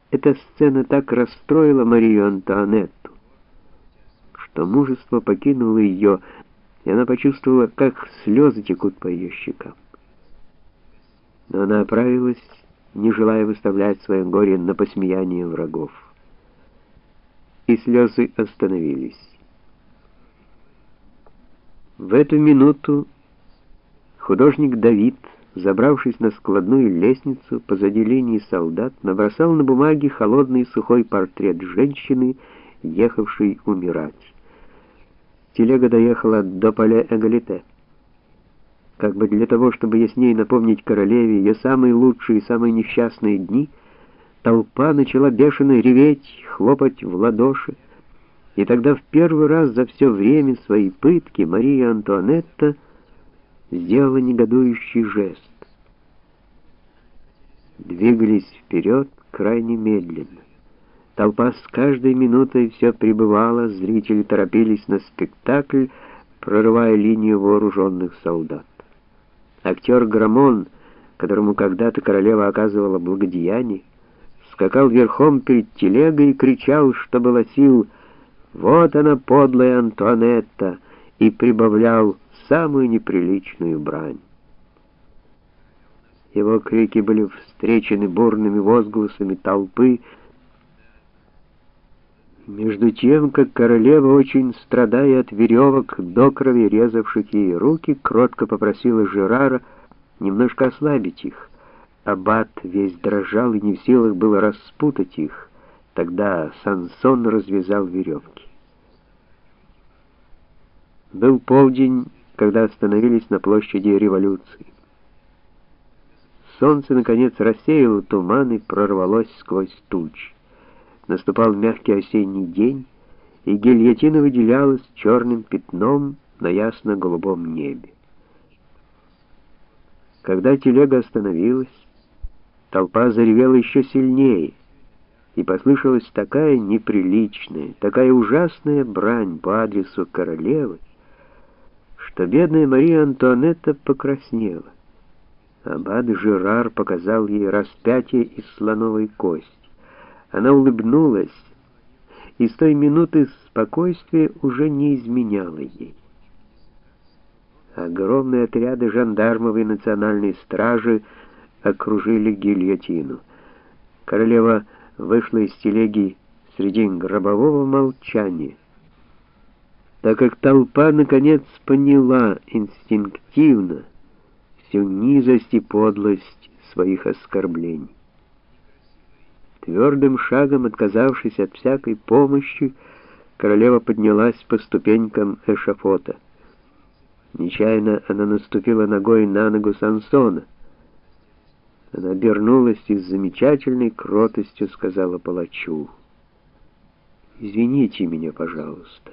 Эта сцена так расстроила Марию Антуанетту, что мужество покинуло ее, и она почувствовала, как слезы текут по ее щекам. Но она оправилась, не желая выставлять свое горе на посмеяние врагов. И слезы остановились. В эту минуту художник Давид, забравшись на складную лестницу позади линии солдат, набросал на бумаге холодный сухой портрет женщины, ехавшей умирать. Телега доехала до Пале-Эгалите. Как бы для того, чтобы яснее напомнить королеве ее самые лучшие и самые несчастные дни, толпа начала бешено реветь, хлопать в ладоши, и тогда в первый раз за все время своей пытки Мария Антуанетта сделала негодующий жест. Двигались вперед крайне медленно. Толпа с каждой минутой все прибывала, зрители торопились на спектакль, прорывая линию вооруженных солдат. Актер Грамон, которому когда-то королева оказывала благодеяние, скакал верхом перед телегой и кричал, что было сил: «Вот она, подлая Антуанетта!» и прибавлял самую неприличную брань. Его крики были встречены бурными возгласами толпы, между тем, как королева, очень страдая от веревок, до крови резавших ей руки, кротко попросила Жерара немножко ослабить их. Аббат весь дрожал и не в силах было распутать их. Тогда Сансон развязал веревки. Был полдень, когда остановились на площади Революции. Солнце, наконец, рассеяло туман и прорвалось сквозь тучи. Наступал мягкий осенний день, и гильотина выделялась черным пятном на ясно-голубом небе. Когда телега остановилась, толпа заревела еще сильнее, и послышалась такая неприличная, такая ужасная брань по адресу королевы, что бедная Мария Антуанетта покраснела. Аббат Жерар показал ей распятие из слоновой кости. Она улыбнулась, и с той минуты спокойствие уже не изменяло ей. Огромные отряды жандармов и национальной стражи окружили гильотину. Королева вышла из телеги среди гробового молчания, так как толпа наконец поняла инстинктивно всю низость и подлость своих оскорблений. Твердым шагом, отказавшись от всякой помощи, королева поднялась по ступенькам эшафота. Нечаянно она наступила ногой на ногу Сансона. Она обернулась и с замечательной кротостью сказала палачу: «Извините меня, пожалуйста».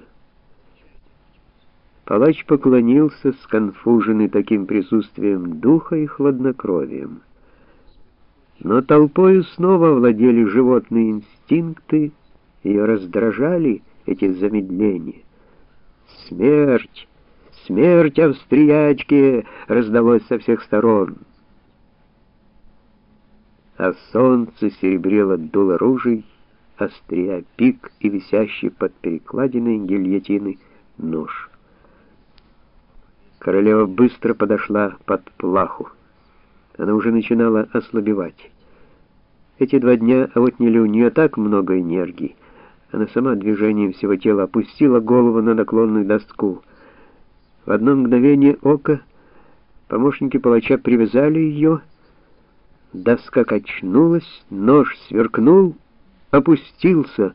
Палач поклонился, сконфуженный таким присутствием духа и хладнокровием. Но толпою снова овладели животные инстинкты, ее раздражали эти замедления. «Смерть! Смерть австриячке!» раздалось со всех сторон. А солнце серебрило дуло ружей, острия пик и висящий под перекладиной гильотины нож. Королева быстро подошла под плаху. Она уже начинала ослабевать. Эти 2 дня отняли у нее так много энергии. Она сама движением всего тела опустила голову на наклонную доску. В одно мгновение ока помощники палача привязали ее, доска качнулась, нож сверкнул, опустился.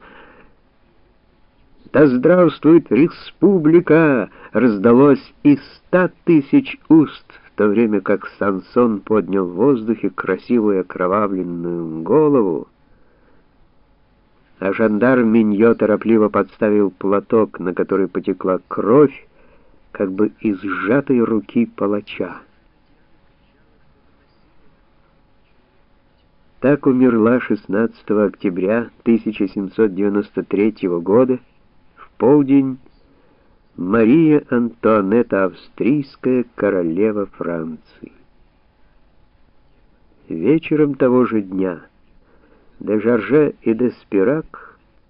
«Да здравствует республика!» раздалось из 100 000 уст, в то время как Сансон поднял в воздухе красивую окровавленную голову, а жандарм Миньо торопливо подставил платок, на который потекла кровь, как бы из сжатой руки палача. Так умерла 16 октября 1793 года в полдень Мария Антуанетта Австрийская, королева Франции. Вечером того же дня де Жарже и де Спирак